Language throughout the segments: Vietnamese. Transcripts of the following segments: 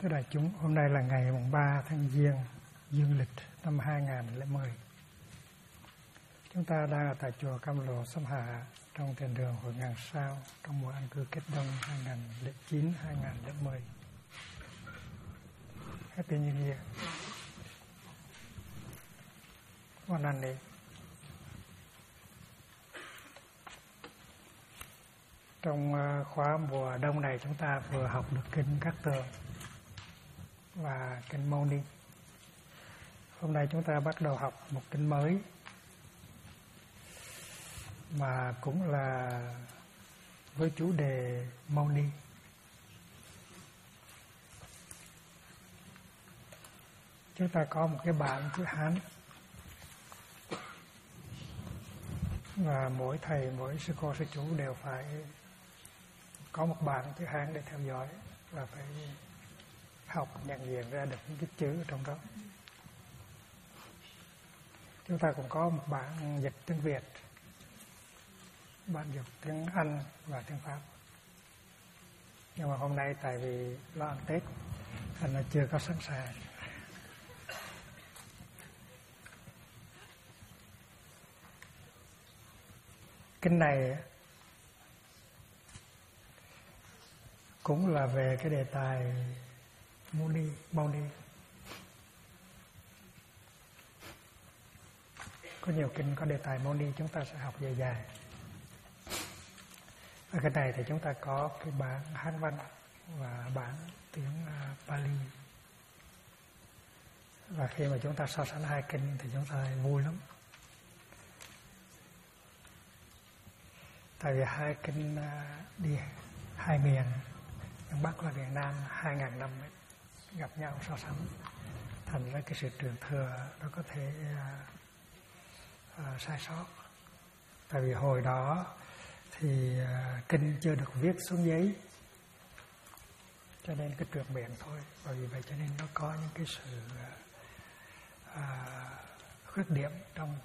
Thưa đại chúng, hôm nay là ngày mùng 3 tháng Giêng, dương lịch năm 2010. Chúng ta đang ở tại chùa Cam Lộ, Xóm Hạ, trong thiền đường Hội Ngàn Sao, trong mùa an cư kết đông 2009-2010. Happy New Year. One Monday. Trong khóa mùa đông này chúng ta vừa học được kinh Cát Tường và kinh Mâu Ni. Hôm nay chúng ta bắt đầu học một kinh mới mà cũng là với chủ đề Mâu Ni. Chúng ta có một cái bản chữ Hán và mỗi thầy, mỗi sư cô, sư chủ đều phải có một bản chữ Hán để theo dõi và phải học nhận diện ra được những cái chữ ở trong đó. Chúng ta cũng có một bản dịch tiếng Việt, bản dịch tiếng Anh và tiếng Pháp. Nhưng mà hôm nay tại vì lo ăn Tết thành là chưa có sẵn sàng. Kinh này cũng là về cái đề tài Mâu Ni. Có nhiều kinh có đề tài Mâu Ni chúng ta sẽ học dài dài. Ở cái này thì chúng ta có cái bản Hán văn và bản tiếng Pali. Và khi mà chúng ta so sánh hai kinh thì chúng ta vui lắm. Tại vì hai kinh đi hai miền, miền Bắc và miền Nam 2.000 năm ấy, gặp nhau so sánh, thành ra cái sự truyền thừa nó có thể sai sót. Tại vì hồi đó thì kinh chưa được viết xuống giấy, cho nên cái truyền miệng thôi. Và vì vậy cho nên nó có những cái sự khuyết điểm trong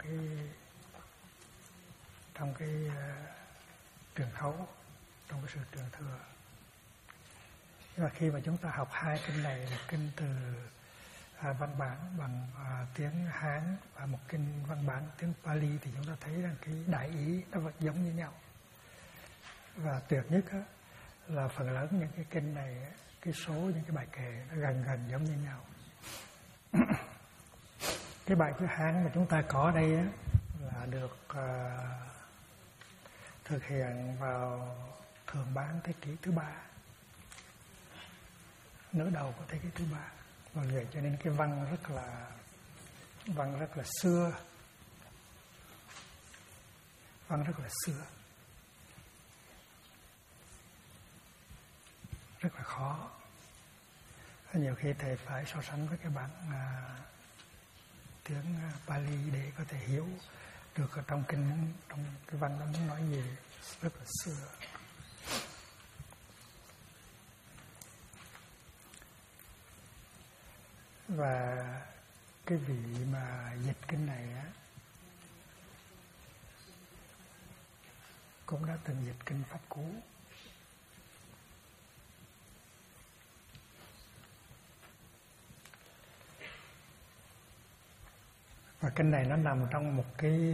cái truyền khẩu, trong cái sự truyền thừa. Nhưng mà khi mà chúng ta học hai kinh này, một kinh từ văn bản bằng tiếng Hán và một kinh văn bản tiếng Pali, thì chúng ta thấy rằng cái đại ý nó vẫn giống như nhau. Và tuyệt nhất là phần lớn những cái kinh này, cái số những cái bài kệ nó gần giống như nhau. Cái bài chữ Hán mà chúng ta có đây là được thực hiện vào thường bán thế kỷ thứ 3, nửa đầu của thế kỷ thứ 3. Và vậy cho nên cái văn rất là xưa, văn rất là xưa, rất là khó. Nhiều khi thầy phải so sánh với cái bản tiếng Pali để có thể hiểu được ở trong kinh, trong cái văn nó muốn nói gì, rất là xưa. Và cái vị mà dịch kinh này cũng đã từng dịch kinh Pháp Cú. Và kinh này nó nằm trong một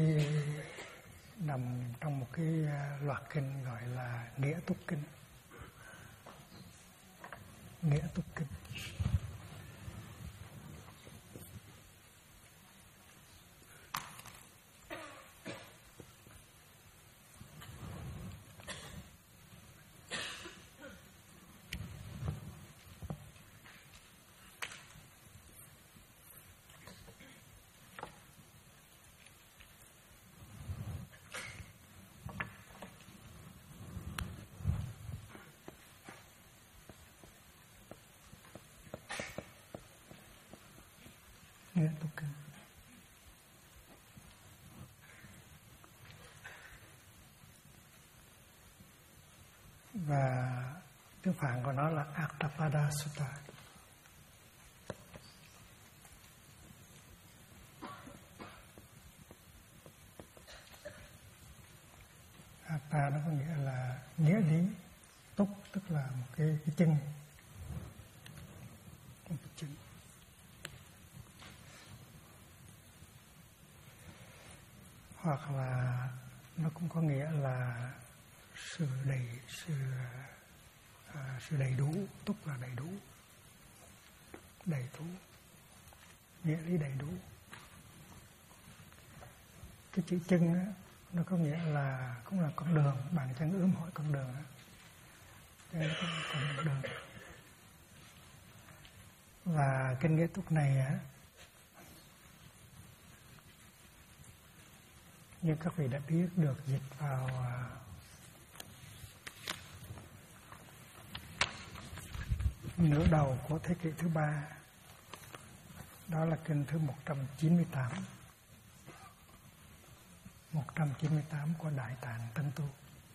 cái loạt kinh gọi là Nghĩa Túc Kinh. Nghĩa Túc Kinh. Nghĩa Túc Kinh. Và tiếng Phạn của nó là Attapada Sutta. Atta nó có nghĩa là nghĩa lý, túc tức là một cái chân. hoặc là nó cũng có nghĩa là sự đầy đủ. Túc là đầy đủ, đầy đủ, nghĩa lý đầy đủ. Cái chữ chân á, nó có nghĩa là cũng là con đường, bàn chân ướm hỏi con đường á, cho nên nó có con đường. Và kinh nghĩa túc này á, như các vị đã biết, được dịch vào nửa đầu của thế kỷ thứ 3. Đó là kinh thứ 198. 198 của Đại Tạng Tân Tu.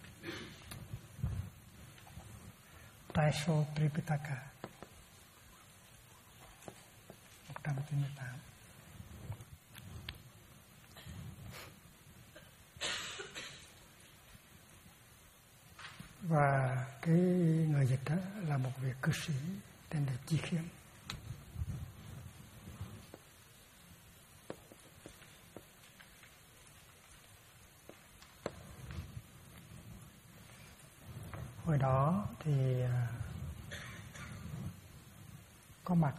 Taisho Tripitaka. 198. Và cái người dịch đó là một vị cư sĩ tên là Chi Khiêm. Hồi đó thì có mặt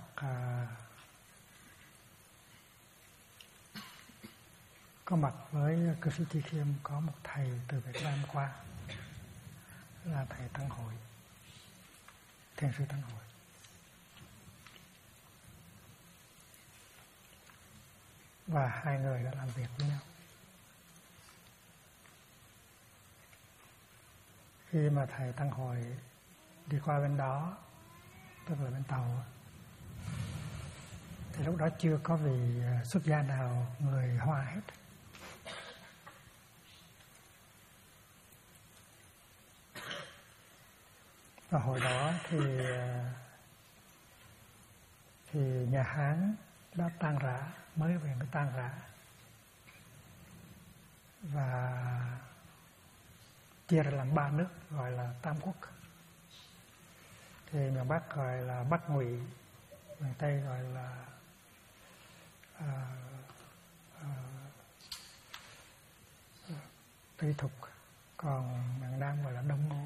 với cư sĩ Chi Khiêm có một thầy từ Việt Nam qua, là thầy Tăng Hội, Thiền sư Tăng Hội. Và hai người đã làm việc với nhau. Khi mà thầy Tăng Hội đi qua bên đó, tức là bên Tàu, thì lúc đó chưa có vị xuất gia nào người Hoa hết. Và hồi đó thì nhà Hán đã tan rã, mới về mới tan rã, và chia ra làm 3 nước gọi là Tam Quốc. Thì miền Bắc gọi là Bắc Ngụy, miền Tây gọi là Tây Thục, còn miền Nam gọi là Đông Ngô.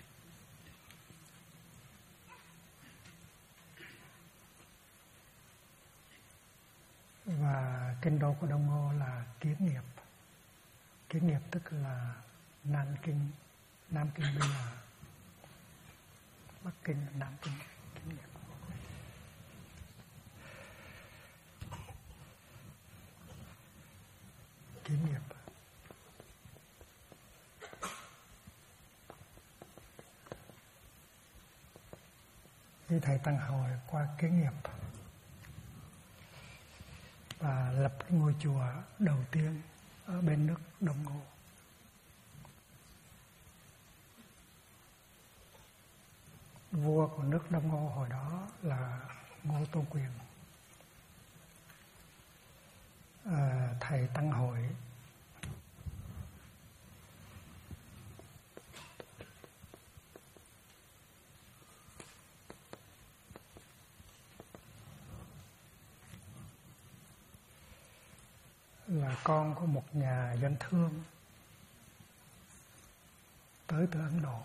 Và kinh đô của Đông Ngô là Kiến Nghiệp. Kiến Nghiệp tức là Nam Kinh bây giờ, Bắc Kinh là Nam Kinh, Kiến Nghiệp. Kiến Nghiệp. Khi thầy Tăng Hội qua Kiến Nghiệp và lập cái ngôi chùa đầu tiên ở bên nước Đông Ngô. Vua của nước Đông Ngô hồi đó là Ngô Tôn Quyền. Thầy Tăng Hội là con của một nhà doanh thương tới từ Ấn Độ.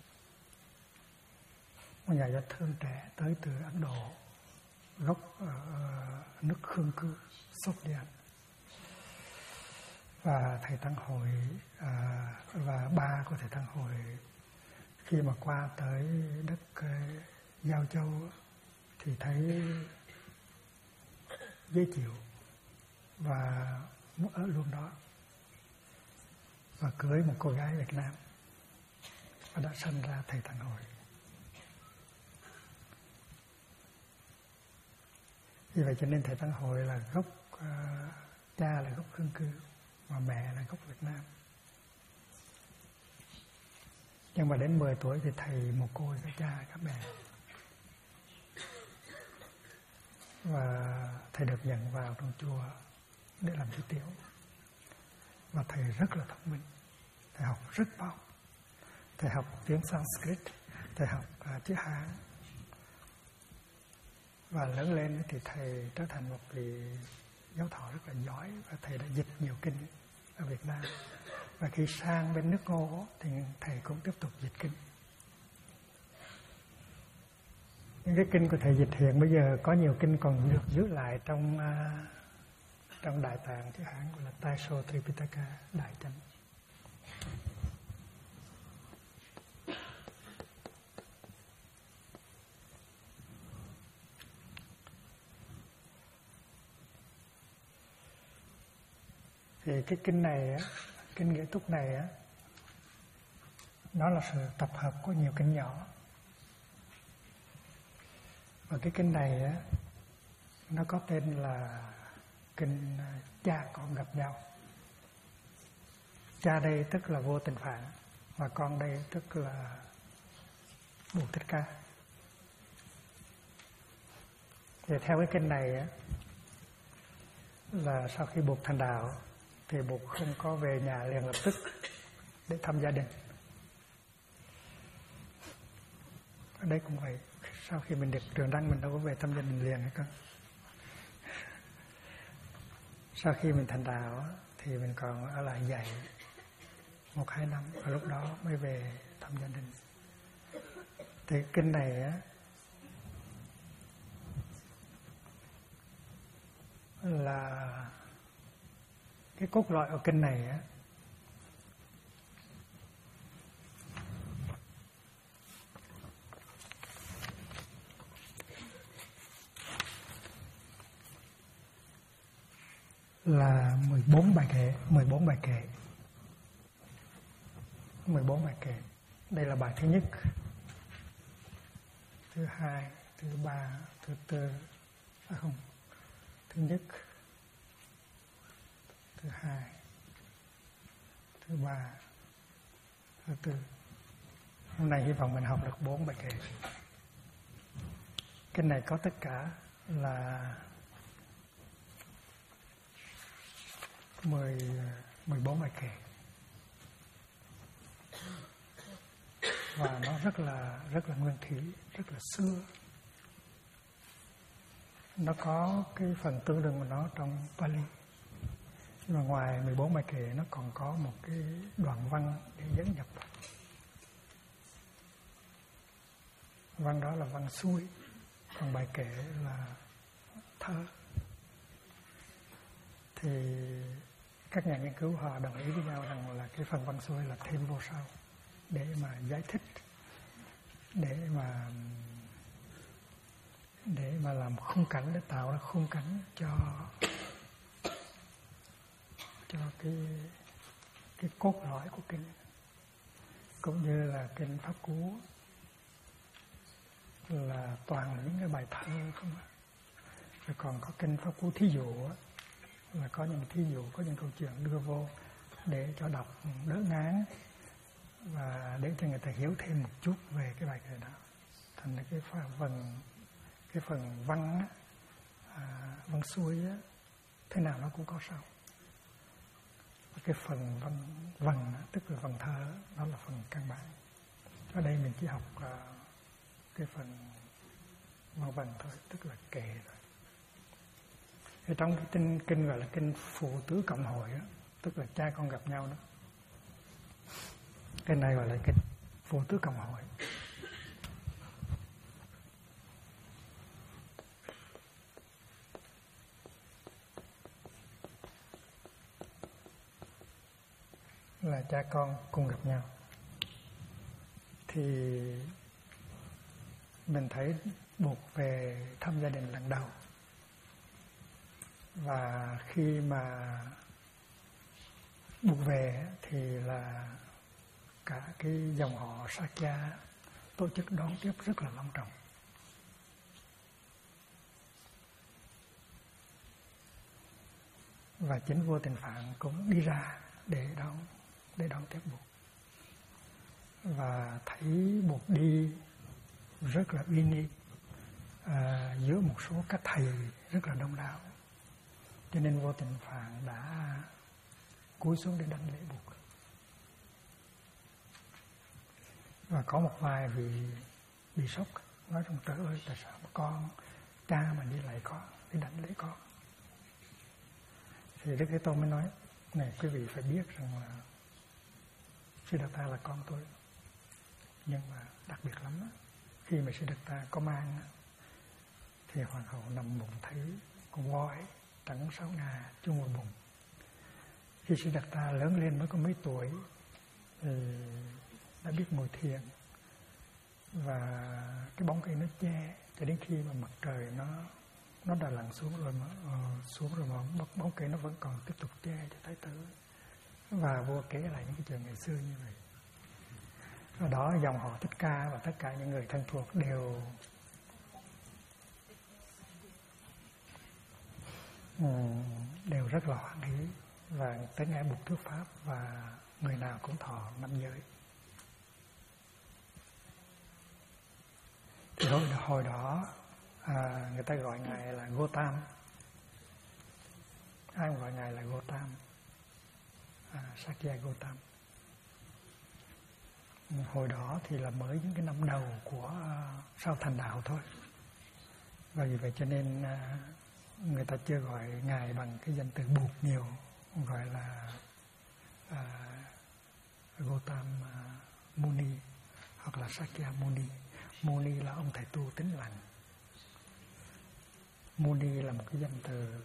Một nhà doanh thương trẻ tới từ Ấn Độ, gốc ở nước Khương Cư, Sóc Điện. Và thầy Tăng Hội và ba của thầy Tăng Hội khi mà qua tới đất Giao Châu thì thấy dễ chịu và muốn ở luôn đó, và cưới một cô gái Việt Nam và đã sinh ra thầy Tăng Hội. Vì vậy cho nên thầy Tăng Hội là gốc cha là gốc Khương Cư và mẹ là gốc Việt Nam. Nhưng mà đến 10 tuổi thì thầy mồ côi các cha các mẹ, và thầy được nhận vào trong chùa để làm chú tiểu. Và thầy rất là thông minh, thầy học rất bao, thầy học tiếng Sanskrit, thầy học chữ Hán. Và lớn lên thì thầy trở thành một vị giáo thọ rất là giỏi, và thầy đã dịch nhiều kinh ở Việt Nam. Và khi sang bên nước Ngô thì thầy cũng tiếp tục dịch kinh. Những cái kinh của thầy dịch hiện bây giờ có nhiều kinh còn được giữ lại trong Đại Tạng chữ Hán gọi là Taiso Tripitaka, Đại Chánh. Thì cái kinh này á, kinh Nghĩa Túc này á, nó là sự tập hợp của nhiều kinh nhỏ. Và cái kinh này á, nó có tên là kinh cha con gặp nhau. Cha đây tức là Vô Tình Phạn, và con đây tức là Bụt Thích Ca. Thì theo cái kinh này á, là sau khi Bụt thành đạo thì Bụt không có về nhà liền lập tức để thăm gia đình. Ở đây cũng vậy, sau khi mình được trường đăng mình đâu có về thăm gia đình liền hay không. Sau khi mình thành đạo thì mình còn ở lại dạy 1-2 năm, và lúc đó mới về thăm gia đình. Thì kinh này á, là cái cốt lõi ở kinh này á, là 14 bài kệ. 14 bài kệ. Đây là bài thứ nhất, thứ hai, thứ ba, thứ tư, thứ nhất, thứ hai, thứ ba, thứ tư. Hôm nay hy vọng mình học được 4 bài kệ. Kinh này có tất cả là 14 bài kệ. Và nó rất là nguyên thủy, rất là xưa. Nó có cái phần tương đương của nó trong Pali. Nhưng mà ngoài 14 bài kệ nó còn có một cái đoạn văn để dẫn nhập. Văn đó là văn xuôi, còn bài kệ là thơ. Thì các nhà nghiên cứu họ đồng ý với nhau rằng là cái phần văn xuôi là thêm vô sau để mà giải thích, để mà làm khung cảnh, để tạo ra khung cảnh cho cái cốt lõi của kinh, cũng như là kinh Pháp Cú là toàn là những cái bài thơ không ạ. Rồi còn có kinh Pháp Cú thí dụ á, là có những thí dụ, có những câu chuyện đưa vô để cho đọc đỡ ngán và để cho người ta hiểu thêm một chút về cái bài kệ đó. Thành ra cái phần văn á, văn xuôi á, thế nào nó cũng có sau. Cái phần văn tức là phần thơ, đó là phần căn bản. Ở đây mình chỉ học cái phần văn văn thôi, tức là kệ thôi. Thì trong cái kinh gọi là kinh Phụ Tứ Cộng Hội đó, tức là cha con gặp nhau đó. Cái này gọi là kinh Phụ Tứ Cộng Hội. Là cha con cùng gặp nhau. Thì mình thấy Bụt về thăm gia đình lần đầu. Và khi mà Bụt về thì là cả cái dòng họ Sakya tổ chức đón tiếp rất là long trọng. Và chính Vô Tình Phạn cũng đi ra để đón tiếp Bụt. Và thấy Bụt đi rất là uy nghi giữa một số các thầy rất là đông đảo. Cho nên Vô Tình Phạn đã cúi xuống để đảnh lễ Bụt. Và có một vài vị bị sốc, nói rằng trời ơi, tại sao mà con, cha mà đi lại con, đi đảnh lễ con. Thì Đức Thế Tôn mới nói, Này quý vị phải biết rằng là Siddhartha là con tôi. Nhưng mà đặc biệt lắm á, khi mà Siddhartha có mang á, thì hoàng hậu nằm bụng thấy con voi trắng 6 ngà chung vào bụng. Khi Siddhartha lớn lên mới có mấy tuổi thì đã biết ngồi thiền, và cái bóng cây nó che cho đến khi mà mặt trời nó đã lặn xuống rồi mà bóng cây nó vẫn còn tiếp tục che cho thái tử. Và vua kể lại những cái chuyện ngày xưa như vậy. Ở đó dòng họ Thích Ca và tất cả những người thân thuộc đều rất là hoan hỷ và tới nghe Bụt thuyết pháp, và người nào cũng thọ 5 giới. Thì hồi đó người ta gọi ngài là Gotam. Ai gọi ngài là Gotam? Sakya Gotam. Hồi đó thì là mới những cái năm đầu của sau thành đạo thôi, và vì vậy cho nên người ta chưa gọi ngài bằng cái danh từ Bụt nhiều, gọi là Gotam Muni hoặc là Sakya Muni. Muni là ông thầy tu tín lành. Muni là một cái danh từ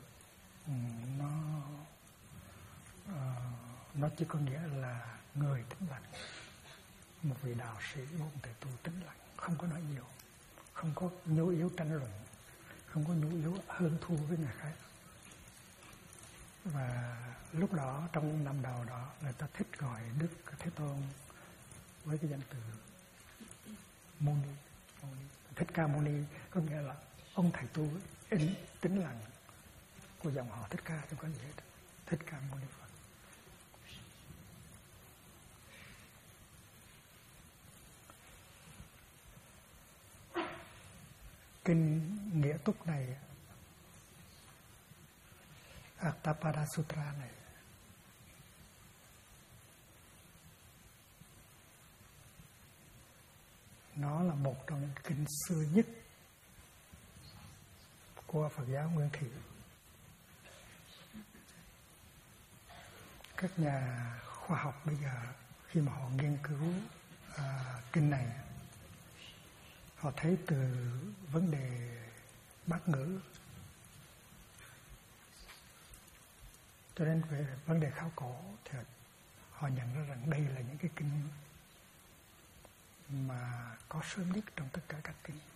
nó chỉ có nghĩa là người tín lành, một vị đạo sĩ, một thầy tu tín lành, không có nói nhiều, không có nhu yếu tranh luận, không có nhu yếu hơn thua với người khác. Và lúc đó trong những năm đầu đó, người ta thích gọi Đức Thế Tôn với cái danh từ Muni. Thích Ca Muni có nghĩa là ông thầy tu tín lành của dòng họ Thích Ca, không có gì hết. Thích Ca Muni Phật. Kinh Nghĩa Túc này, Attapada Sutra này, nó là một trong những kinh xưa nhất của Phật giáo Nguyên Thủy. Các nhà khoa học bây giờ khi mà họ nghiên cứu kinh này, họ thấy từ vấn đề bát ngữ cho đến về vấn đề khảo cổ, thì họ nhận ra rằng đây là những cái kinh mà có sớm nhất trong tất cả các kinh,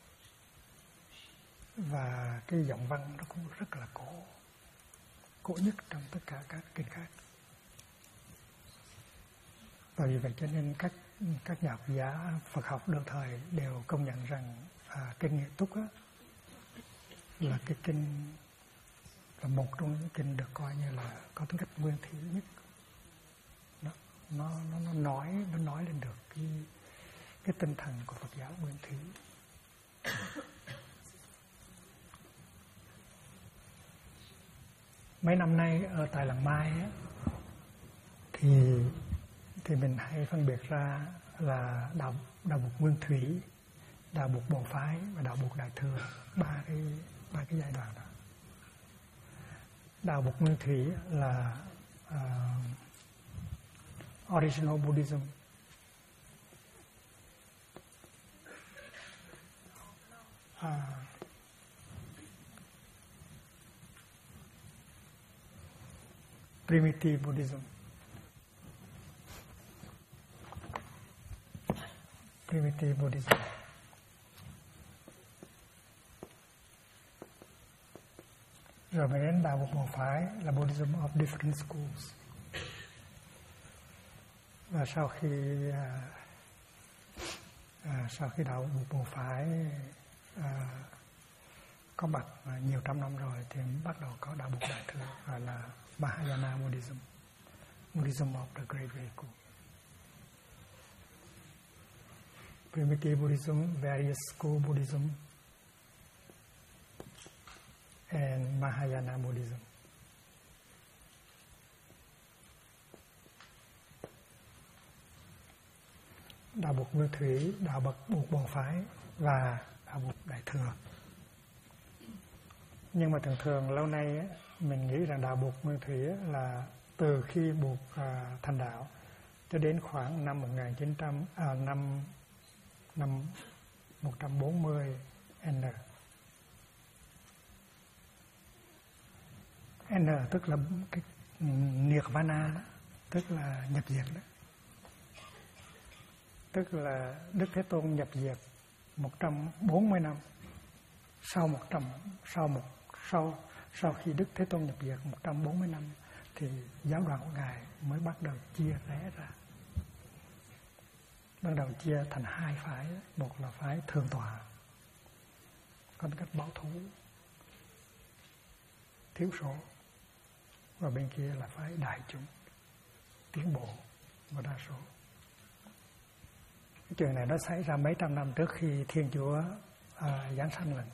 và cái giọng văn nó cũng rất là cổ nhất trong tất cả các kinh khác. Và vì vậy cho nên các nhà học giả Phật học đương thời đều công nhận rằng kinh Nghĩa Túc á, là cái kinh, là một trong những kinh được coi như là có tính cách nguyên thủy nhất. Nó nói lên được cái tinh thần của Phật giáo Nguyên Thủy. Mấy năm nay ở tại làng Mai á, thì mình hay phân biệt ra là đạo Bụt Nguyên Thủy, đạo Bụt Bồ Phái và đạo Bụt Đại Thừa, ba cái giai đoạn đó. Đạo Bụt Nguyên Thủy là original Buddhism, primitive Buddhism, rồi mới đến đạo Bụt Bồ Phái là Buddhism of different schools. Và sau khi đạo Bụt Bồ Phái có mặt nhiều trăm năm rồi, thì bắt đầu có đạo Bụt Đại Thừa, gọi là Mahayana Buddhism, Buddhism of the Great Vehicle. Primitive Buddhism, various school Buddhism, and Mahayana Buddhism. Đạo Bụt Nguyên Thủy, đạo Bụt Bồ Phái và đạo Bụt Đại Thừa. Nhưng mà thường lâu nay mình nghĩ rằng đạo Bụt Nguyên Thủy là từ khi buộc thành đạo cho đến khoảng năm 140 N. N tức là cái Nirvana đó, tức là nhập diệt đó. Tức là Đức Thế Tôn nhập diệt 140 năm. Sau khi Đức Thế Tôn nhập diệt 140 năm thì giáo đoàn của Ngài mới bắt đầu chia rẽ ra. Bắt đầu chia thành hai phái, một là phái thượng tọa, có cách bảo thủ, thiếu số, và bên kia là phái đại chúng, tiến bộ và đa số. Cái chuyện này nó xảy ra mấy trăm năm trước khi Thiên Chúa giáng sanh lần.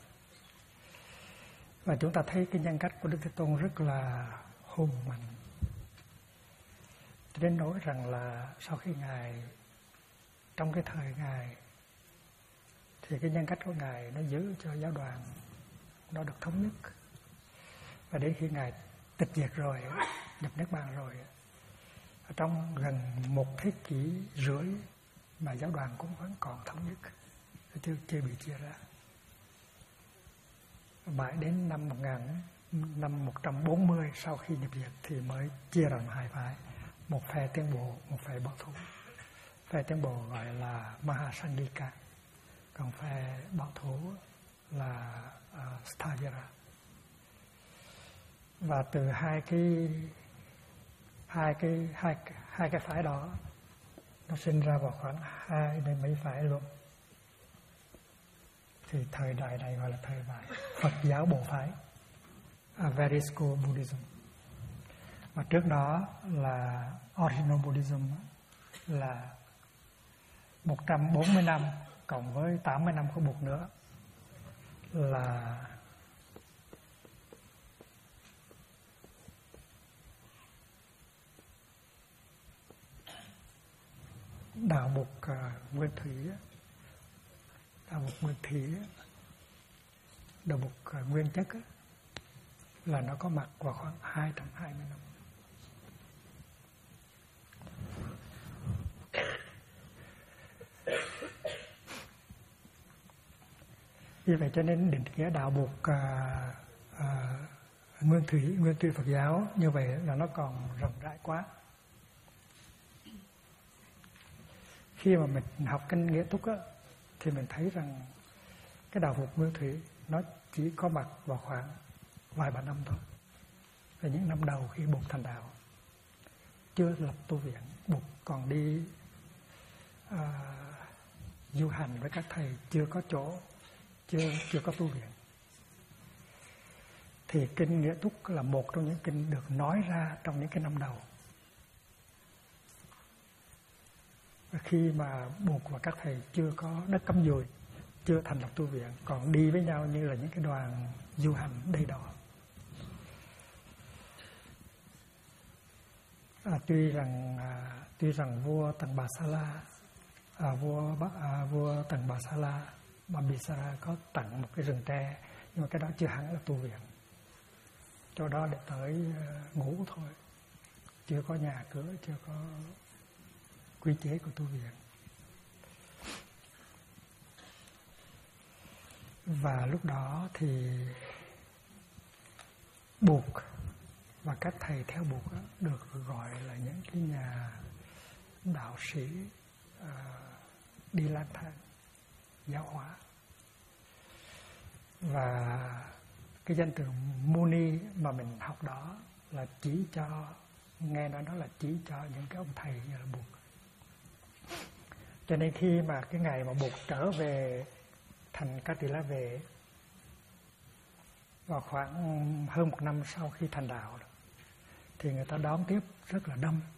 Và chúng ta thấy cái nhân cách của Đức Thế Tôn rất là hùng mạnh, cho đến nỗi rằng là sau khi Ngài, trong cái thời Ngài, thì cái nhân cách của Ngài nó giữ cho giáo đoàn nó được thống nhất. Và đến khi Ngài tịch diệt rồi, nhập Niết Bàn rồi, trong gần 1 thế kỷ rưỡi mà giáo đoàn cũng vẫn còn thống nhất, chưa bị chia ra. Mãi đến năm 140 sau khi nhập diệt thì mới chia thành hai phái, một phe tiến bộ, một phe bảo thủ. Phe tiến bộ gọi là Mahasangika, còn phe bảo thủ là Sthavira. Và từ hai cái phái đó nó sinh ra vào khoảng 2 đến mấy phái luôn. Thì thời đại này gọi là thời đại Phật giáo bộ phái, Vairasco Buddhism. Và trước đó là Original Buddhism, là 140 năm cộng với 80 năm của Bụt nữa, là đạo Bụt Nguyên Thủy, đạo Bụt Nguyên Thủy, đạo Bụt Nguyên Chất là nó có mặt vào khoảng 220 năm. Vì vậy cho nên định nghĩa đạo Bụt Nguyên Thủy Phật giáo như vậy là nó còn rộng rãi quá. Khi mà mình học kinh Nghĩa Túc thì mình thấy rằng cái đạo Bụt Nguyên Thủy nó chỉ có mặt vào khoảng vài ba năm thôi. Là những năm đầu khi Bụt thành đạo, chưa lập tu viện, Bụt còn đi du hành với các thầy, chưa có chỗ, chưa có tu viện. Thì kinh Nghĩa Túc là một trong những kinh được nói ra trong những cái năm đầu. Và khi mà Bụt và các thầy chưa có đất cắm dùi, chưa thành lập tu viện, còn đi với nhau như là những cái đoàn du hành đầy đỏ. Tuy rằng vua Tần Bà Sa La, vua Tần Bà Sa La, Bambisara có tặng một cái rừng tre, nhưng mà cái đó chưa hẳn là tu viện. Chỗ đó để tới ngủ thôi, chưa có nhà cửa, chưa có quy chế của tu viện. Và lúc đó thì Bụt và các thầy theo Bụt được gọi là những cái nhà đạo sĩ đi lang thang giáo hóa. Và cái danh từ Muni mà mình học đó là chỉ cho, nghe nói đó là chỉ cho những cái ông thầy như là Bụt. Cho nên khi mà cái ngày mà Bụt trở về thành Cát Tỳ La Vệ vào khoảng hơn 1 năm sau khi thành đạo, thì người ta đón tiếp rất là đông.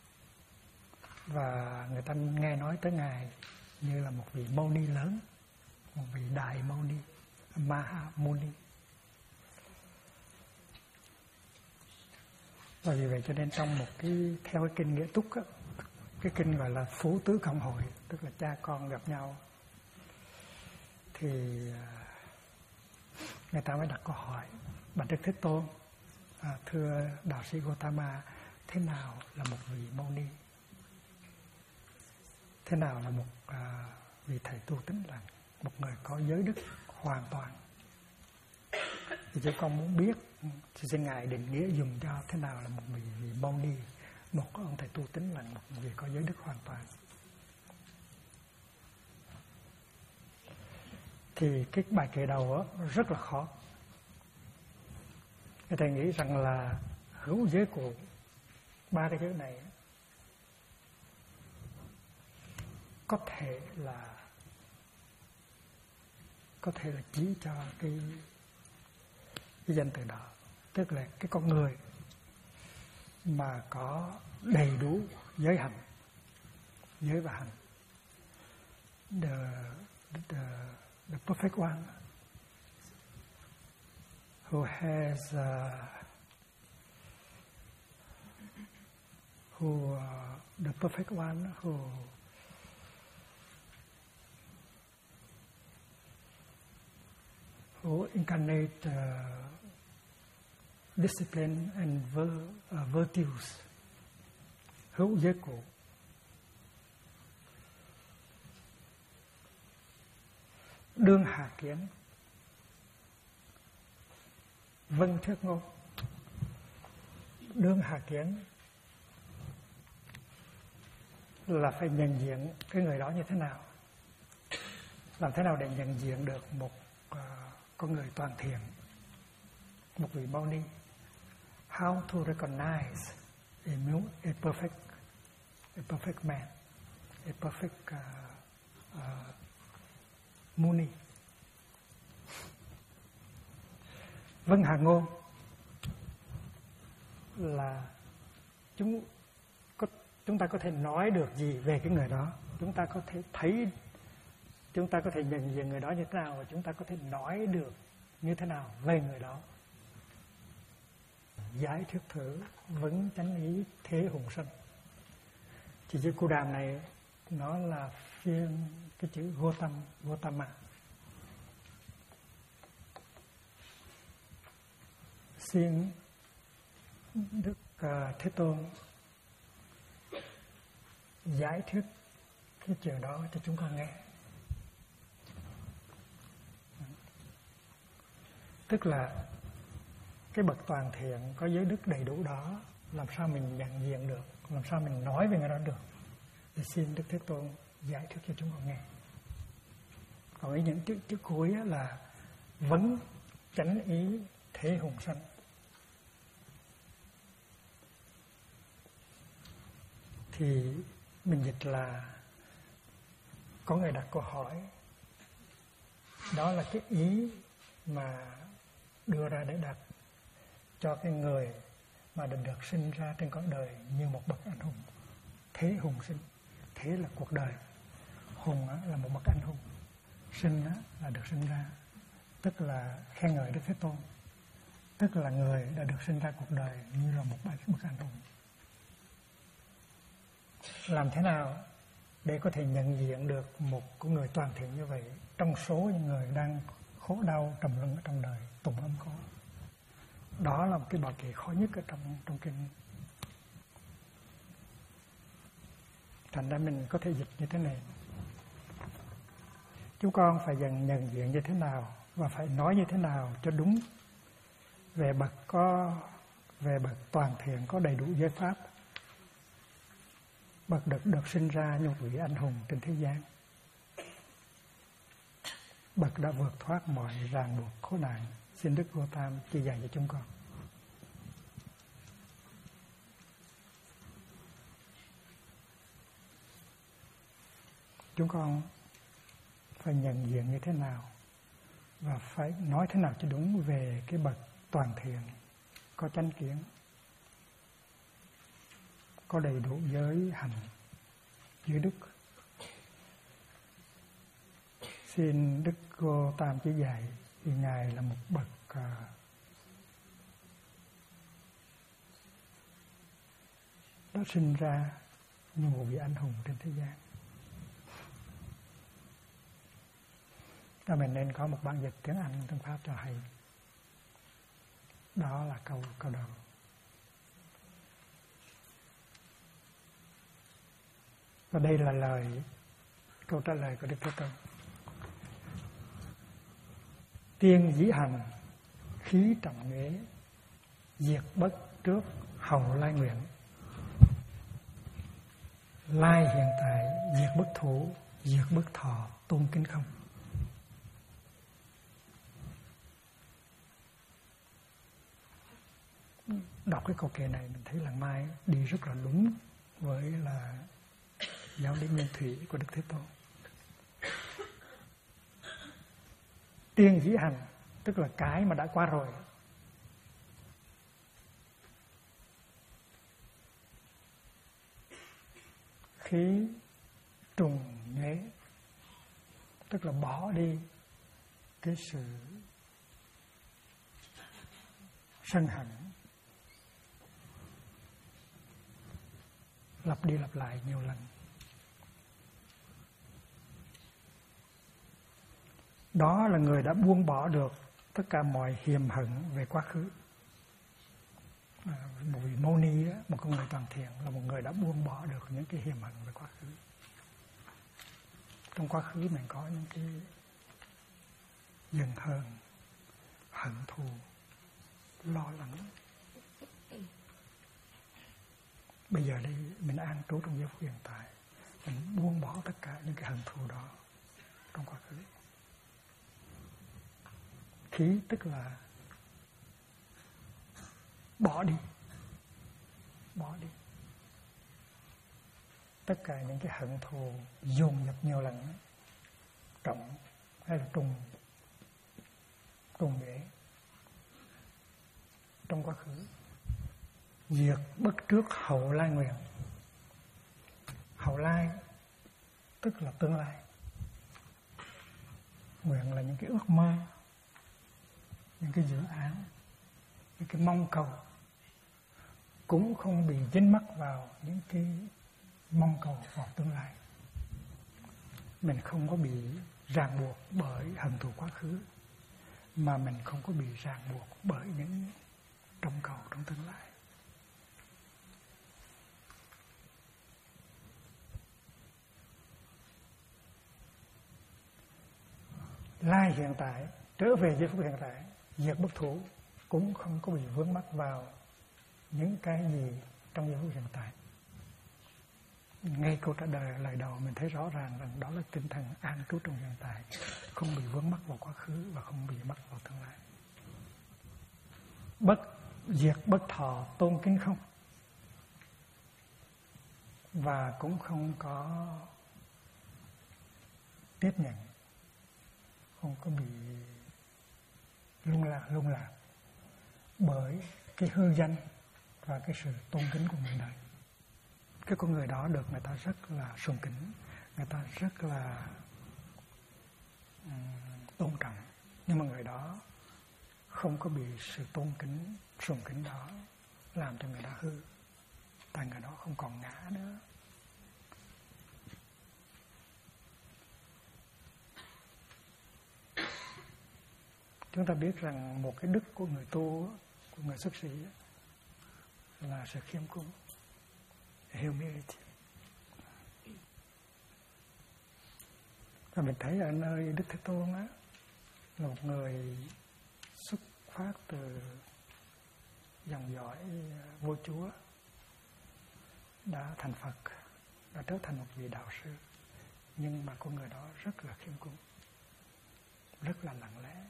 Và người ta nghe nói tới Ngài như là một vị Mâu Ni lớn, một vị Đại Mâu Ni, Maha Muni. Và vì vậy cho nên trong một cái, theo cái kinh Nghĩa Túc cái kinh gọi là Phú Tứ Cộng Hội, tức là cha con gặp nhau, thì người ta mới đặt câu hỏi: Bạch Đức Thế Tôn, thưa đạo sĩ Gotama, thế nào là một vị Mâu Ni, thế nào là một vị thầy tu tín lành, một người có giới đức hoàn toàn. Thì chúng con muốn biết thì xin Ngài định nghĩa dùng cho thế nào là một vị Mâu Ni, một ông thầy tu tín lành, một vị có giới đức hoàn toàn. Thì cái bài kệ đầu đó rất là khó. Thầy nghĩ rằng là hữu giới cụ, ba cái giới này có thể là chỉ cho cái danh từ đó, tức là cái con người mà có đầy đủ giới hành, giới và hành, the perfect one, who has the perfect one who incarnate discipline and virtues, hữu giới cụ. Đương hạ kiến, vâng thuyết ngôn. Đương hạ kiến là phải nhận diện cái người đó như thế nào, làm thế nào để nhận diện được một con người toàn thiện, một vị Mâu Ni. How to recognize a perfect man, a perfect Muni. Vâng hạ ngôn là chúng ta có thể nói được gì về cái người đó, chúng ta có thể thấy, chúng ta có thể nhận diện người đó như thế nào, và chúng ta có thể nói được như thế nào về người đó. Giải thuyết thử vấn chánh ý thế hùng sinh. Thì chữ Cu Đàm này nó là phiên cái chữ Gotama. Xin Đức Thế Tôn giải thuyết cái chuyện đó cho chúng con nghe. Tức là cái bậc toàn thiện có giới đức đầy đủ đó, làm sao mình nhận diện được, làm sao mình nói về người đó được. Thì xin Đức Thế Tôn giải thích cho chúng con nghe. Còn ý những chữ cuối là vấn chánh ý thế hùng sanh. Thì mình dịch là có người đặt câu hỏi, đó là cái ý mà đưa ra để đặt cho cái người mà được sinh ra trên con đời như một bậc anh hùng. Thế hùng sinh, thế là cuộc đời, hùng là một bậc anh hùng, sinh là được sinh ra, tức là khen ngợi Đức Thế Tôn, tức là người đã được sinh ra cuộc đời như là một bậc anh hùng. Làm thế nào để có thể nhận diện được một con người toàn thiện như vậy trong số những người đang khổ đau trầm luân ở trong đời, tùng âm khổ? Đó là một cái bài kệ khó nhất ở trong kinh. Thành ra mình có thể dịch như thế này: chúng con phải nhận diện như thế nào và phải nói như thế nào cho đúng về bậc toàn thiện có đầy đủ giới pháp, bậc được sinh ra như một vị anh hùng trên thế gian, bậc đã vượt thoát mọi ràng buộc khổ nạn. Xin Đức Gotam chỉ dạy cho chúng con. Chúng con phải nhận diện như thế nào và phải nói thế nào cho đúng về cái bậc toàn thiện có chánh kiến, có đầy đủ giới hành, giới đức. Xin Đức Gotam chỉ dạy, vì Ngài là một bậc đã sinh ra như một vị anh hùng trên thế gian. Đó, mình nên có một bản dịch tiếng Anh, tiếng Pháp cho hay. Đó là câu đầu. Và đây là câu trả lời của Đức Thế Tôn. Tiên dĩ hành, khí trọng nhuế, diệt bất trước, hậu lai nguyện. Lai hiện tại, diệt bất thủ, diệt bất thọ, tôn kính không. Đọc cái câu kệ này mình thấy là Mai đi rất là đúng với là giáo lý nguyên thủy của Đức Thế Tôn. Tiên dĩ hành tức là cái mà đã qua rồi. Khí trùng nhuế tức là bỏ đi cái sự sân hận, lặp đi lặp lại nhiều lần. Đó là người đã buông bỏ được tất cả mọi hiềm hận về quá khứ. Một vị Mâu Ni đó, một con người toàn thiện là một người đã buông bỏ được những cái hiềm hận về quá khứ. Trong quá khứ mình có những cái giận hờn, hận thù, lo lắng. Bây giờ đây mình an trú trong giây phút hiện tại, mình buông bỏ tất cả những cái hận thù đó trong quá khứ. Khí tức là bỏ đi tất cả những cái hận thù dồn dập nhiều lần, trọng hay là trùng để trong quá khứ. Diệt bất trước, hậu lai nguyện. Hậu lai tức là tương lai, nguyện là những cái ước mơ, những cái dự án, những cái mong cầu, cũng không bị dính mắc vào những cái mong cầu vào tương lai. Mình không có bị ràng buộc bởi hận thù quá khứ, mà mình không có bị ràng buộc bởi những trông cầu trong tương lai. Lai hiện tại, trở về giây phút hiện tại, diệt bất thủ, cũng không có bị vướng mắc vào những cái gì trong giây phút hiện tại. Ngay câu trả lời đầu mình thấy rõ ràng rằng đó là tinh thần an trú trong hiện tại, không bị vướng mắc vào quá khứ và không bị mắc vào tương lai. Diệt bất thọ, tôn kính không, và cũng không có tiếp nhận, không có bị lung lạc bởi cái hư danh và cái sự tôn kính của người đời. Cái con người đó được người ta rất là sùng kính, người ta rất là tôn trọng, nhưng mà người đó không có bị sự tôn kính, sùng kính đó làm cho người đó hư, tại người đó không còn ngã nữa. Chúng ta biết rằng một cái đức của người tu, của người xuất sĩ là sự khiêm cung, humility. Và mình thấy ở nơi Đức Thế Tôn á, là một người xuất phát từ dòng dõi vua chúa, đã thành Phật, đã trở thành một vị đạo sư, nhưng mà con người đó rất là khiêm cung, rất là lặng lẽ.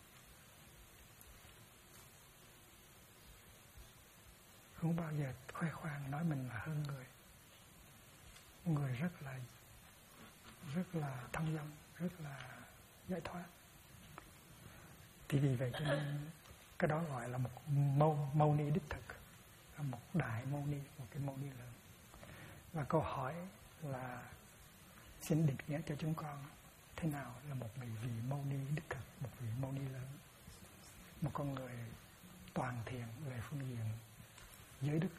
Không bao giờ khoe khoang nói mình là hơn người. Người rất là thông dong, rất là giải thoát. Thì vì vậy cho nên cái đó gọi là một mâu ni đích thực, là một đại mâu ni, một cái mâu ni lớn. Và câu hỏi là xin định nghĩa cho chúng con thế nào là một vị mâu ni đích thực, một vị mâu ni lớn, một con người toàn thiện về phương diện giới đức.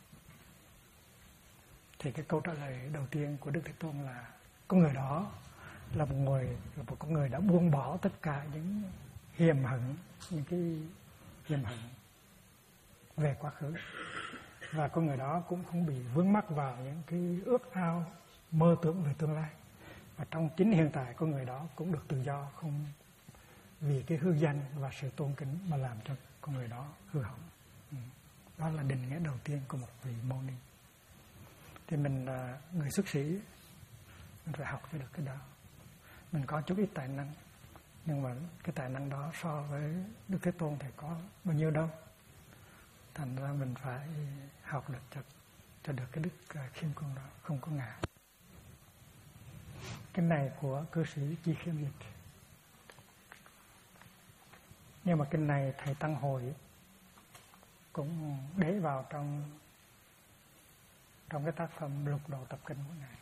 Thì cái câu trả lời đầu tiên của Đức Thế Tôn là con người đó là một con người đã buông bỏ tất cả những hiềm hận, những cái hiềm hận về quá khứ, và con người đó cũng không bị vướng mắc vào những cái ước ao mơ tưởng về tương lai, và trong chính hiện tại của người đó cũng được tự do, không vì cái hư danh và sự tôn kính mà làm cho con người đó hư hỏng. Đó là định nghĩa đầu tiên của một vị mâu ni. Thì mình là người xuất sĩ, mình phải học cho được cái đó. Mình có chút ít tài năng, nhưng mà cái tài năng đó so với Đức Thế Tôn thì có bao nhiêu đâu. Thành ra mình phải học được cho được cái đức khiêm cung đó, không có ngã. Cái này của cư sĩ Chi Khiêm dịch. Nhưng mà kinh này thầy Tăng Hồi cũng để vào trong cái tác phẩm Lục Độ Tập Kinh của ngài.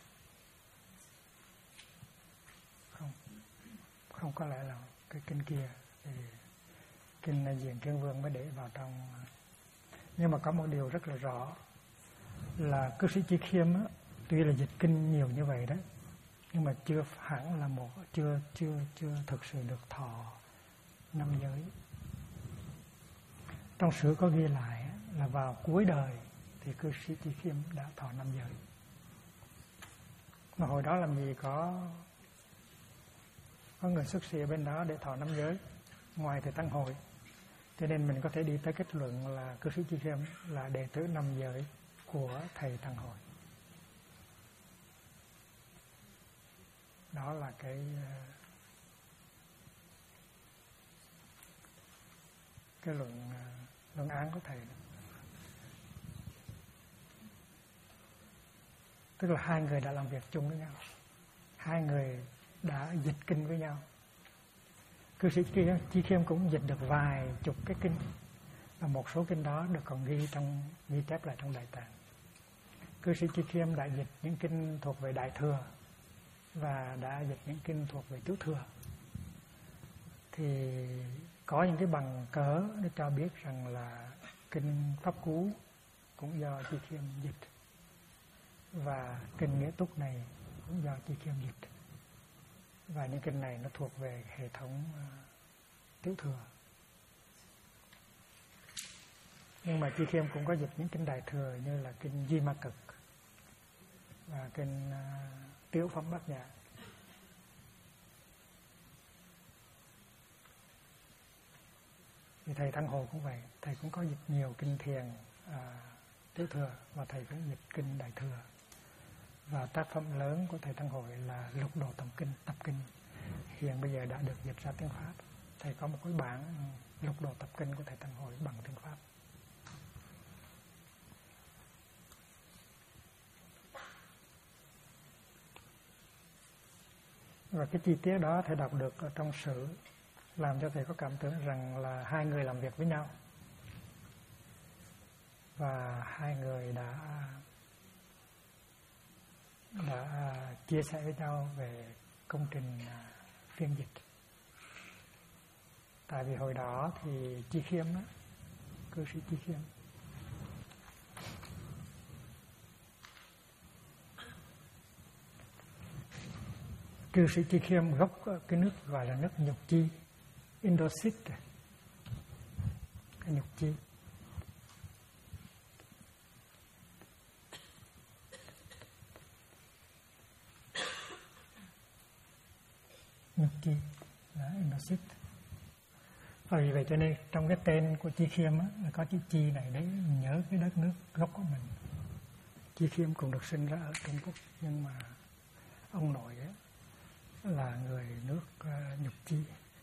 Không có lẽ là cái kinh kia, thì kinh này Diện Kiên Vương mới để vào trong. Nhưng mà có một điều rất là rõ là cư sĩ Chi Khiêm á, tuy là dịch kinh nhiều như vậy đó, nhưng mà chưa hẳn là chưa thực sự được thọ 5 giới. Trong sử có ghi lại là vào cuối đời thì cư sĩ Chi Khiêm đã thọ 5 giới. Mà hồi đó làm gì có người xuất sĩ ở bên đó để thọ 5 giới ngoài thầy Tăng Hội. Cho nên mình có thể đi tới kết luận là cư sĩ Chi Khiêm là đệ tử 5 giới của thầy Tăng Hội. Đó là cái luận án của thầy. Tức là hai người đã làm việc chung với nhau, hai người đã dịch kinh với nhau. Cư sĩ Chi Khiêm cũng dịch được vài chục cái kinh, và một số kinh đó được còn ghi chép lại trong Đại Tạng. Cư sĩ Chi Khiêm đã dịch những kinh thuộc về Đại Thừa và đã dịch những kinh thuộc về Tiểu Thừa. Thì có những cái bằng cớ để cho biết rằng là kinh Pháp Cú cũng do Chi Khiêm dịch, và kinh Nghĩa Túc này cũng do Chi Khiêm dịch. Và những kinh này nó thuộc về hệ thống Tiểu Thừa. Nhưng mà Chi Khiêm cũng có dịch những kinh Đại Thừa như là kinh Di Ma Cực và kinh Tiểu Phẩm Bát Nhã. Thì thầy Tăng Hồ cũng vậy, thầy cũng có dịch nhiều kinh thiền Tiểu Thừa, và thầy cũng dịch kinh Đại Thừa. Và tác phẩm lớn của thầy Tăng Hội là Lục Độ Tập Kinh, hiện bây giờ đã được dịch ra tiếng Pháp. Thầy có một cái bản Lục Độ Tập Kinh của thầy Tăng Hội bằng tiếng Pháp. Và cái chi tiết đó thầy đọc được ở trong sử, làm cho thầy có cảm tưởng rằng là hai người làm việc với nhau, và hai người đã chia sẻ với nhau về công trình phiên dịch. Tại vì hồi đó thì Chi Khiêm đó, cư sĩ Chi Khiêm gốc cái nước gọi là nước Nhục Chi, Indosit, cái Nhục Chi. Nhục Chi là Indosit. Và vì vậy cho nên trong cái tên của Chi Khiêm á, có chữ Chi này đấy, mình nhớ cái đất nước gốc của mình. Chi Khiêm cũng được sinh ra ở Trung Quốc, nhưng mà ông nội ấy là người nước Nhục Chi.